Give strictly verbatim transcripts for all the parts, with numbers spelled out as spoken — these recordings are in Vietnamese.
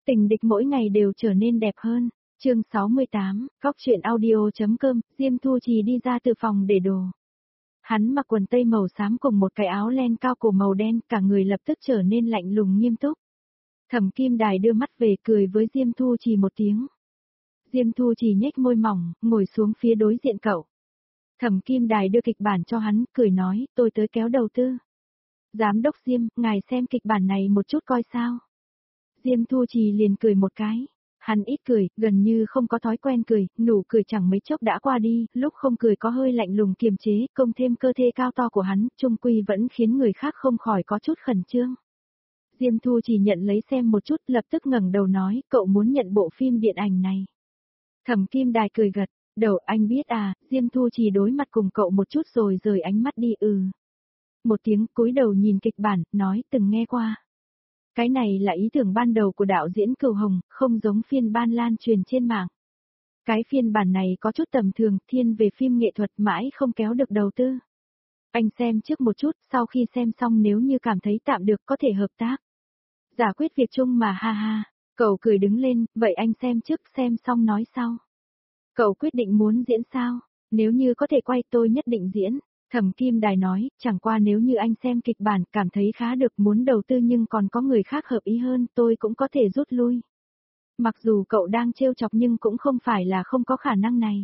Tình địch mỗi ngày đều trở nên đẹp hơn. Chương sáu mươi tám, Góc truyện audio.com, Diêm Thu Trì đi ra từ phòng để đồ. Hắn mặc quần tây màu xám cùng một cái áo len cao cổ màu đen, cả người lập tức trở nên lạnh lùng nghiêm túc. Thẩm Kim Đài đưa mắt về cười với Diêm Thu Trì một tiếng. Diêm Thu Trì nhếch môi mỏng, ngồi xuống phía đối diện cậu. Thẩm Kim Đài đưa kịch bản cho hắn, cười nói, tôi tới kéo đầu tư. Giám đốc Diêm, ngài xem kịch bản này một chút coi sao. Diêm Thu Trì liền cười một cái. Hắn ít cười, gần như không có thói quen cười, nụ cười chẳng mấy chốc đã qua đi, lúc không cười có hơi lạnh lùng kiềm chế, công thêm cơ thể cao to của hắn, chung quy vẫn khiến người khác không khỏi có chút khẩn trương. Diêm Thu Trì nhận lấy xem một chút, lập tức ngẩng đầu nói, cậu muốn nhận bộ phim điện ảnh này. Thẩm Kim Đài cười gật, đầu anh biết à, Diêm Thu Trì đối mặt cùng cậu một chút rồi rời ánh mắt đi ừ. Một tiếng cúi đầu nhìn kịch bản, nói từng nghe qua. Cái này là ý tưởng ban đầu của đạo diễn Cửu Hồng, không giống phiên ban lan truyền trên mạng. Cái phiên bản này có chút tầm thường, thiên về phim nghệ thuật mãi không kéo được đầu tư. Anh xem trước một chút, sau khi xem xong nếu như cảm thấy tạm được có thể hợp tác. Giả quyết việc chung mà ha ha, cậu cười đứng lên, vậy anh xem trước xem xong nói sau. Cậu quyết định muốn diễn sao? Nếu như có thể quay tôi nhất định diễn. Thẩm Kim Đài nói, chẳng qua nếu như anh xem kịch bản cảm thấy khá được muốn đầu tư nhưng còn có người khác hợp ý hơn tôi cũng có thể rút lui. Mặc dù cậu đang trêu chọc nhưng cũng không phải là không có khả năng này.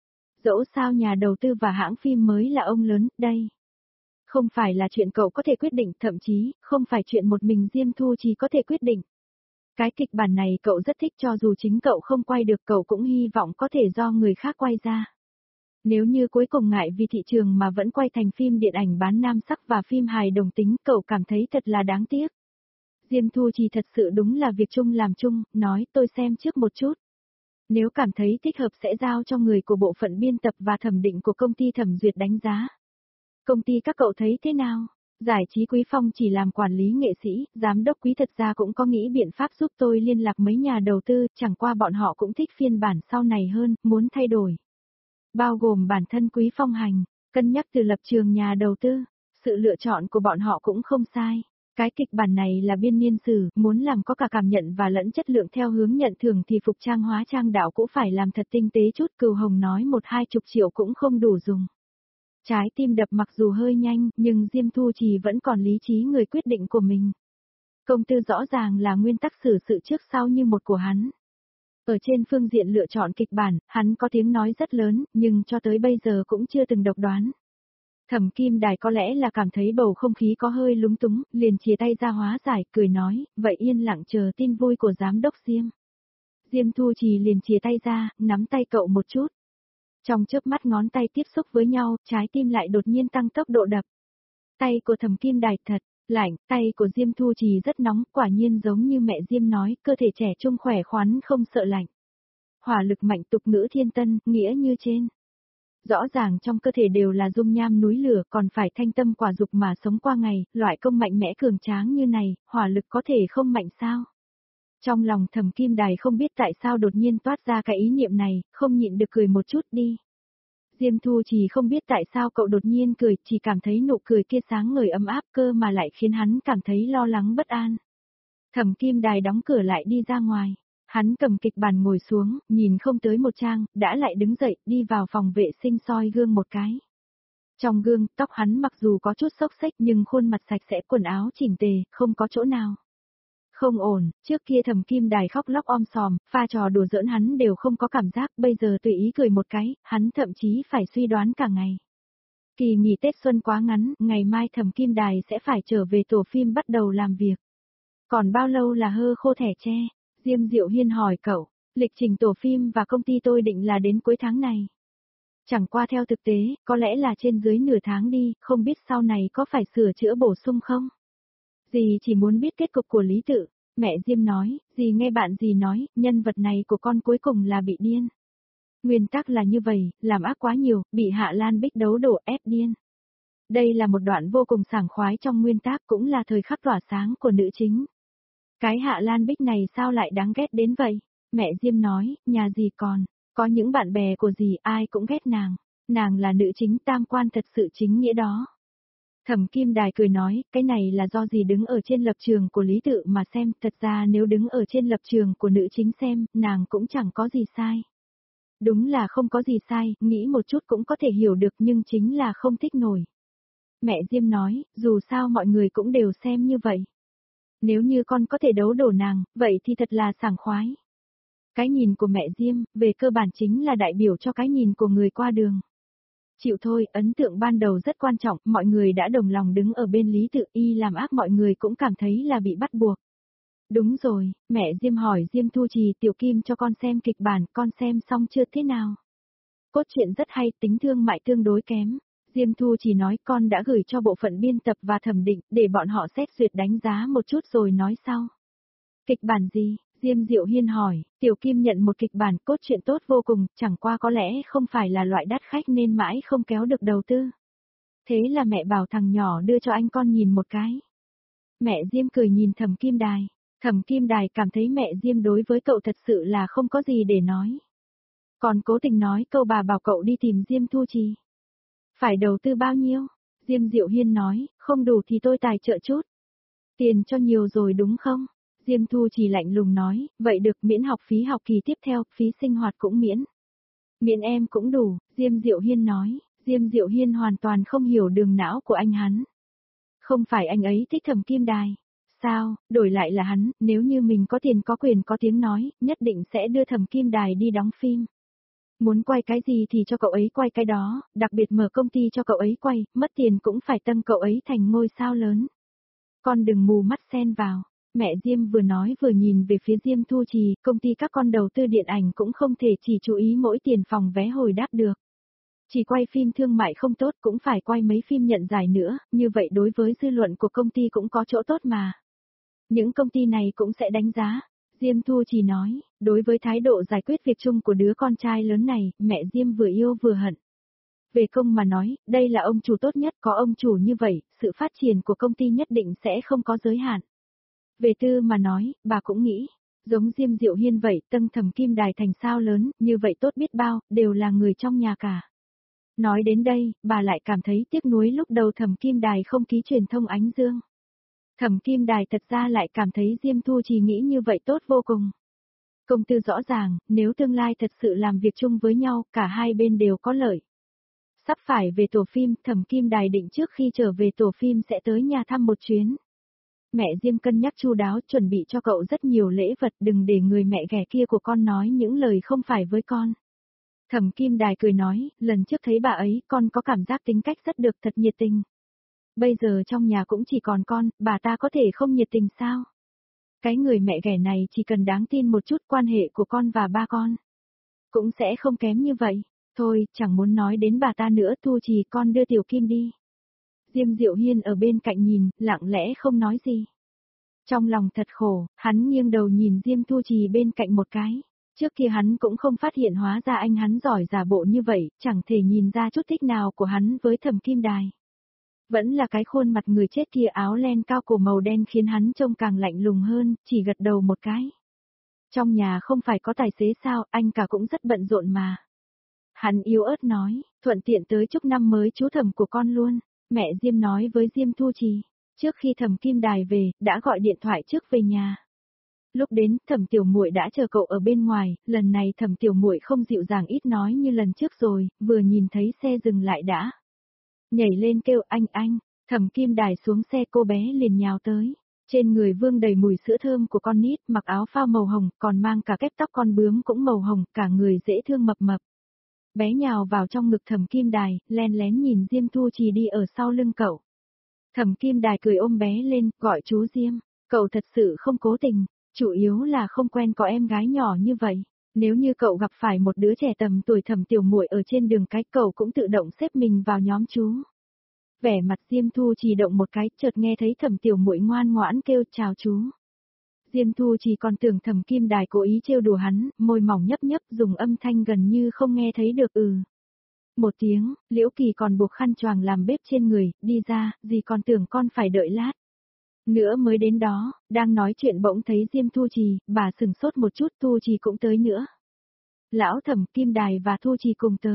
Dẫu sao nhà đầu tư và hãng phim mới là ông lớn, đây. Không phải là chuyện cậu có thể quyết định, thậm chí, không phải chuyện một mình Diêm Thu Trì có thể quyết định. Cái kịch bản này cậu rất thích cho dù chính cậu không quay được cậu cũng hy vọng có thể do người khác quay ra. Nếu như cuối cùng ngại vì thị trường mà vẫn quay thành phim điện ảnh bán nam sắc và phim hài đồng tính, cậu cảm thấy thật là đáng tiếc. Diêm Thu Trì thật sự đúng là việc chung làm chung, nói tôi xem trước một chút. Nếu cảm thấy thích hợp sẽ giao cho người của bộ phận biên tập và thẩm định của công ty thẩm duyệt đánh giá. Công ty các cậu thấy thế nào? Giải trí Quý Phong chỉ làm quản lý nghệ sĩ, giám đốc Quý thật ra cũng có nghĩ biện pháp giúp tôi liên lạc mấy nhà đầu tư, chẳng qua bọn họ cũng thích phiên bản sau này hơn, muốn thay đổi. Bao gồm bản thân Quý Phong hành, cân nhắc từ lập trường nhà đầu tư, sự lựa chọn của bọn họ cũng không sai. Cái kịch bản này là biên niên sử, muốn làm có cả cảm nhận và lẫn chất lượng theo hướng nhận thưởng thì phục trang hóa trang đạo cũng phải làm thật tinh tế chút. Cửu Hồng nói một hai chục triệu cũng không đủ dùng. Trái tim đập mặc dù hơi nhanh, nhưng Diêm Thu Trì vẫn còn lý trí người quyết định của mình. Công tư rõ ràng là nguyên tắc xử sự trước sau như một của hắn. Ở trên phương diện lựa chọn kịch bản, hắn có tiếng nói rất lớn, nhưng cho tới bây giờ cũng chưa từng độc đoán. Thẩm Kim Đài có lẽ là cảm thấy bầu không khí có hơi lúng túng, liền chia tay ra hóa giải, cười nói, vậy yên lặng chờ tin vui của giám đốc Diêm. Diêm Thu Trì liền chia tay ra, nắm tay cậu một chút. Trong chớp mắt ngón tay tiếp xúc với nhau, trái tim lại đột nhiên tăng tốc độ đập. Tay của Thẩm Kim Đài thật lạnh, tay của Diêm Thu Trì rất nóng, quả nhiên giống như mẹ Diêm nói, cơ thể trẻ trung khỏe khoắn không sợ lạnh. Hỏa lực mạnh tục ngữ thiên tân, nghĩa như trên. Rõ ràng trong cơ thể đều là dung nham núi lửa, còn phải thanh tâm quả dục mà sống qua ngày, loại công mạnh mẽ cường tráng như này, hỏa lực có thể không mạnh sao? Trong lòng Thẩm Kim Đài không biết tại sao đột nhiên toát ra cái ý niệm này, không nhịn được cười một chút đi. Diêm Thu Trì không biết tại sao cậu đột nhiên cười, chỉ cảm thấy nụ cười kia sáng ngời ấm áp cơ mà lại khiến hắn cảm thấy lo lắng bất an. Thẩm Kim Đài đóng cửa lại đi ra ngoài. Hắn cầm kịch bản ngồi xuống, nhìn không tới một trang, đã lại đứng dậy, đi vào phòng vệ sinh soi gương một cái. Trong gương, tóc hắn mặc dù có chút xốc xếch nhưng khuôn mặt sạch sẽ, quần áo chỉnh tề, không có chỗ nào. Không ổn, trước kia Thẩm Kim Đài khóc lóc om sòm, pha trò đùa giỡn hắn đều không có cảm giác, bây giờ tùy ý cười một cái, hắn thậm chí phải suy đoán cả ngày. Kỳ nghỉ Tết Xuân quá ngắn, ngày mai Thẩm Kim Đài sẽ phải trở về tổ phim bắt đầu làm việc. Còn bao lâu là hơ khô thẻ tre? Diêm Diệu Hiên hỏi cậu, lịch trình tổ phim và công ty tôi định là đến cuối tháng này. Chẳng qua theo thực tế, có lẽ là trên dưới nửa tháng đi, không biết sau này có phải sửa chữa bổ sung không? Dì chỉ muốn biết kết cục của Lý Tự. Mẹ Diêm nói, dì nghe bạn dì nói, nhân vật này của con cuối cùng là bị điên. Nguyên tắc là như vậy, làm ác quá nhiều, bị Hạ Lan Bích đấu đổ ép điên. Đây là một đoạn vô cùng sảng khoái trong nguyên tác, cũng là thời khắc tỏa sáng của nữ chính. Cái Hạ Lan Bích này sao lại đáng ghét đến vậy? Mẹ Diêm nói, nhà dì còn, có những bạn bè của dì ai cũng ghét nàng. Nàng là nữ chính tam quan thật sự chính nghĩa đó. Thẩm Kim Đài cười nói, cái này là do gì đứng ở trên lập trường của Lý Tự mà xem, thật ra nếu đứng ở trên lập trường của nữ chính xem, nàng cũng chẳng có gì sai. Đúng là không có gì sai, nghĩ một chút cũng có thể hiểu được nhưng chính là không thích nổi. Mẹ Diêm nói, dù sao mọi người cũng đều xem như vậy. Nếu như con có thể đấu đổ nàng, vậy thì thật là sảng khoái. Cái nhìn của mẹ Diêm, về cơ bản chính là đại biểu cho cái nhìn của người qua đường. Chịu thôi, ấn tượng ban đầu rất quan trọng, mọi người đã đồng lòng đứng ở bên Lý Tự, y làm ác mọi người cũng cảm thấy là bị bắt buộc. Đúng rồi, mẹ Diêm hỏi Diêm Thu Trì Tiểu Kim cho con xem kịch bản, con xem xong chưa thế nào? Cốt truyện rất hay, tính thương mại tương đối kém. Diêm Thu Trì nói con đã gửi cho bộ phận biên tập và thẩm định, để bọn họ xét duyệt đánh giá một chút rồi nói sau. Kịch bản gì? Diêm Diệu Hiên hỏi, Tiểu Kim nhận một kịch bản cốt truyện tốt vô cùng, chẳng qua có lẽ không phải là loại đắt khách nên mãi không kéo được đầu tư. Thế là mẹ bảo thằng nhỏ đưa cho anh con nhìn một cái. Mẹ Diêm cười nhìn Thẩm Kim Đài. Thẩm Kim Đài cảm thấy mẹ Diêm đối với cậu thật sự là không có gì để nói. Còn cố tình nói câu bà bảo cậu đi tìm Diêm Thu Trì. Phải đầu tư bao nhiêu? Diêm Diệu Hiên nói, không đủ thì tôi tài trợ chút. Tiền cho nhiều rồi đúng không? Diêm Thu Trì lạnh lùng nói, vậy được miễn học phí học kỳ tiếp theo, phí sinh hoạt cũng miễn. Miễn em cũng đủ, Diêm Diệu Hiên nói, Diêm Diệu Hiên hoàn toàn không hiểu đường não của anh hắn. Không phải anh ấy thích Thẩm Kim Đài. Sao, đổi lại là hắn, nếu như mình có tiền có quyền có tiếng nói, nhất định sẽ đưa Thẩm Kim Đài đi đóng phim. Muốn quay cái gì thì cho cậu ấy quay cái đó, đặc biệt mở công ty cho cậu ấy quay, mất tiền cũng phải tăng cậu ấy thành ngôi sao lớn. Con đừng mù mắt xen vào. Mẹ Diêm vừa nói vừa nhìn về phía Diêm Thu Trì, công ty các con đầu tư điện ảnh cũng không thể chỉ chú ý mỗi tiền phòng vé hồi đáp được. Chỉ quay phim thương mại không tốt cũng phải quay mấy phim nhận giải nữa, như vậy đối với dư luận của công ty cũng có chỗ tốt mà. Những công ty này cũng sẽ đánh giá. Diêm Thu Trì nói, đối với thái độ giải quyết việc chung của đứa con trai lớn này, mẹ Diêm vừa yêu vừa hận. Về công mà nói, đây là ông chủ tốt nhất, có ông chủ như vậy, sự phát triển của công ty nhất định sẽ không có giới hạn. Về tư mà nói, bà cũng nghĩ, giống Diêm Diệu Hiên vậy, Tân Thẩm Kim Đài thành sao lớn, như vậy tốt biết bao, đều là người trong nhà cả. Nói đến đây, bà lại cảm thấy tiếc nuối lúc đầu Thẩm Kim Đài không ký truyền thông Ánh Dương. Thẩm Kim Đài thật ra lại cảm thấy Diêm Thu Trì nghĩ như vậy tốt vô cùng. Công tư rõ ràng, nếu tương lai thật sự làm việc chung với nhau, cả hai bên đều có lợi. Sắp phải về tổ phim, Thẩm Kim Đài định trước khi trở về tổ phim sẽ tới nhà thăm một chuyến. Mẹ Diêm cân nhắc chu đáo chuẩn bị cho cậu rất nhiều lễ vật, đừng để người mẹ ghẻ kia của con nói những lời không phải với con. Thẩm Kim Đài cười nói, lần trước thấy bà ấy, con có cảm giác tính cách rất được, thật nhiệt tình. Bây giờ trong nhà cũng chỉ còn con, bà ta có thể không nhiệt tình sao? Cái người mẹ ghẻ này chỉ cần đáng tin một chút, quan hệ của con và ba con cũng sẽ không kém như vậy. Thôi, chẳng muốn nói đến bà ta nữa, Thu Trì con đưa Tiểu Kim đi. Diêm Diệu Hiên ở bên cạnh nhìn, lặng lẽ không nói gì. Trong lòng thật khổ, hắn nghiêng đầu nhìn Diêm Thu Trì bên cạnh một cái. Trước kia hắn cũng không phát hiện hóa ra anh hắn giỏi giả bộ như vậy, chẳng thể nhìn ra chút thích nào của hắn với Thẩm Kim Đài. Vẫn là cái khuôn mặt người chết kia, áo len cao cổ màu đen khiến hắn trông càng lạnh lùng hơn, chỉ gật đầu một cái. Trong nhà không phải có tài xế sao, anh cả cũng rất bận rộn mà. Hắn yếu ớt nói, thuận tiện tới chúc năm mới chú Thẩm của con luôn. Mẹ Diêm nói với Diêm Thu Trì, trước khi Thẩm Kim Đài về, đã gọi điện thoại trước về nhà. Lúc đến, Thẩm Tiểu Muội đã chờ cậu ở bên ngoài, lần này Thẩm Tiểu Muội không dịu dàng ít nói như lần trước rồi, vừa nhìn thấy xe dừng lại đã nhảy lên kêu anh anh. Thẩm Kim Đài xuống xe, cô bé liền nhào tới. Trên người vương đầy mùi sữa thơm của con nít, mặc áo phao màu hồng, còn mang cả kép tóc con bướm cũng màu hồng, cả người dễ thương mập mập. Bé nhào vào trong ngực Thẩm Kim Đài, len lén nhìn Diêm Thu Trì đi ở sau lưng cậu. Thẩm Kim Đài cười ôm bé lên, gọi chú Diêm. Cậu thật sự không cố tình, chủ yếu là không quen có em gái nhỏ như vậy. Nếu như cậu gặp phải một đứa trẻ tầm tuổi Thẩm Tiểu Muội ở trên đường cái, cậu cũng tự động xếp mình vào nhóm chú. Vẻ mặt Diêm Thu Trì động một cái, chợt nghe thấy Thẩm Tiểu Muội ngoan ngoãn kêu chào chú. Diêm Thu Trì còn tưởng Thẩm Kim Đài cố ý trêu đùa hắn, môi mỏng nhấp nhấp, dùng âm thanh gần như không nghe thấy được ừ. Một tiếng, Liễu Kỳ còn buộc khăn choàng làm bếp trên người, đi ra, dì còn tưởng con phải đợi lát nữa mới đến đó, đang nói chuyện bỗng thấy Diêm Thu Trì, bà sừng sốt một chút, Thu Trì cũng tới nữa. Lão Thẩm, Kim Đài và Thu Trì cùng tới.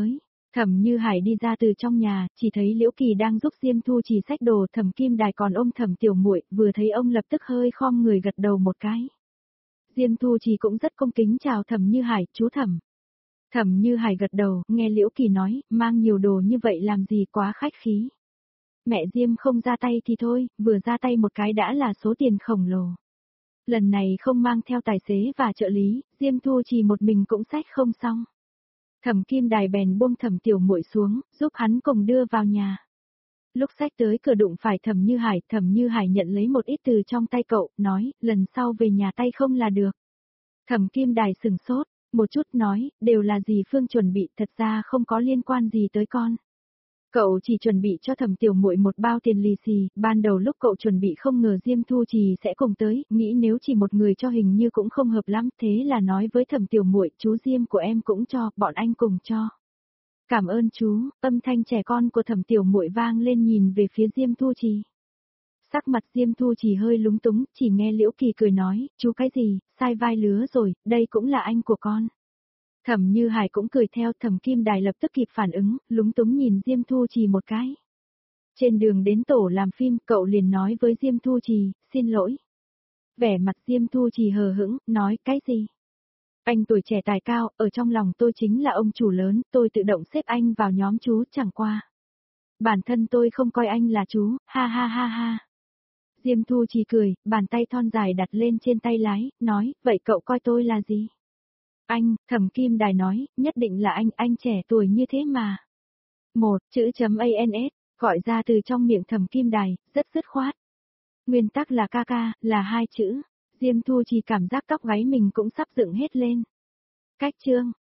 Thẩm Như Hải đi ra từ trong nhà, chỉ thấy Liễu Kỳ đang giúp Diêm Thu Trì xách đồ, Thẩm Kim Đài còn ôm Thẩm Tiểu Muội, vừa thấy ông lập tức hơi khom người gật đầu một cái. Diêm Thu Trì cũng rất cung kính chào Thẩm Như Hải, chú Thẩm. Thẩm Như Hải gật đầu, nghe Liễu Kỳ nói, mang nhiều đồ như vậy làm gì quá khách khí. Mẹ Diêm không ra tay thì thôi, vừa ra tay một cái đã là số tiền khổng lồ. Lần này không mang theo tài xế và trợ lý, Diêm Thu Trì một mình cũng xách không xong. Thẩm Kim Đài bèn buông Thẩm Tiểu Muội xuống, giúp hắn cùng đưa vào nhà. Lúc xách tới cửa đụng phải Thẩm Như Hải, Thẩm Như Hải nhận lấy một ít từ trong tay cậu, nói, lần sau về nhà tay không là được. Thẩm Kim Đài sừng sốt, một chút nói, đều là dì Phương chuẩn bị, thật ra không có liên quan gì tới con. Cậu chỉ chuẩn bị cho Thẩm Tiểu Muội một bao tiền lì xì, ban đầu lúc cậu chuẩn bị không ngờ Diêm Thu Trì sẽ cùng tới, nghĩ nếu chỉ một người cho hình như cũng không hợp lắm, thế là nói với Thẩm Tiểu Muội, chú Diêm của em cũng cho, bọn anh cùng cho. Cảm ơn chú, âm thanh trẻ con của Thẩm Tiểu Muội vang lên nhìn về phía Diêm Thu Trì. Sắc mặt Diêm Thu Trì hơi lúng túng, chỉ nghe Liễu Kỳ cười nói, chú cái gì, sai vai lứa rồi, đây cũng là anh của con. Thẩm Như Hải cũng cười theo, Thẩm Kim Đài lập tức kịp phản ứng, lúng túng nhìn Diêm Thu Trì một cái. Trên đường đến tổ làm phim, cậu liền nói với Diêm Thu Trì, xin lỗi. Vẻ mặt Diêm Thu Trì hờ hững, nói cái gì? Anh tuổi trẻ tài cao, ở trong lòng tôi chính là ông chủ lớn, tôi tự động xếp anh vào nhóm chú, chẳng qua. Bản thân tôi không coi anh là chú, ha ha ha ha. Diêm Thu Trì cười, bàn tay thon dài đặt lên trên tay lái, nói, vậy cậu coi tôi là gì? Anh, Thẩm Kim Đài nói, nhất định là anh, anh trẻ tuổi như thế mà. Một, chữ chấm ans, gọi ra từ trong miệng Thẩm Kim Đài, rất dứt khoát. Nguyên tắc là ca ca, là hai chữ. Diêm Thu Trì cảm giác tóc gáy mình cũng sắp dựng hết lên. Cách chương.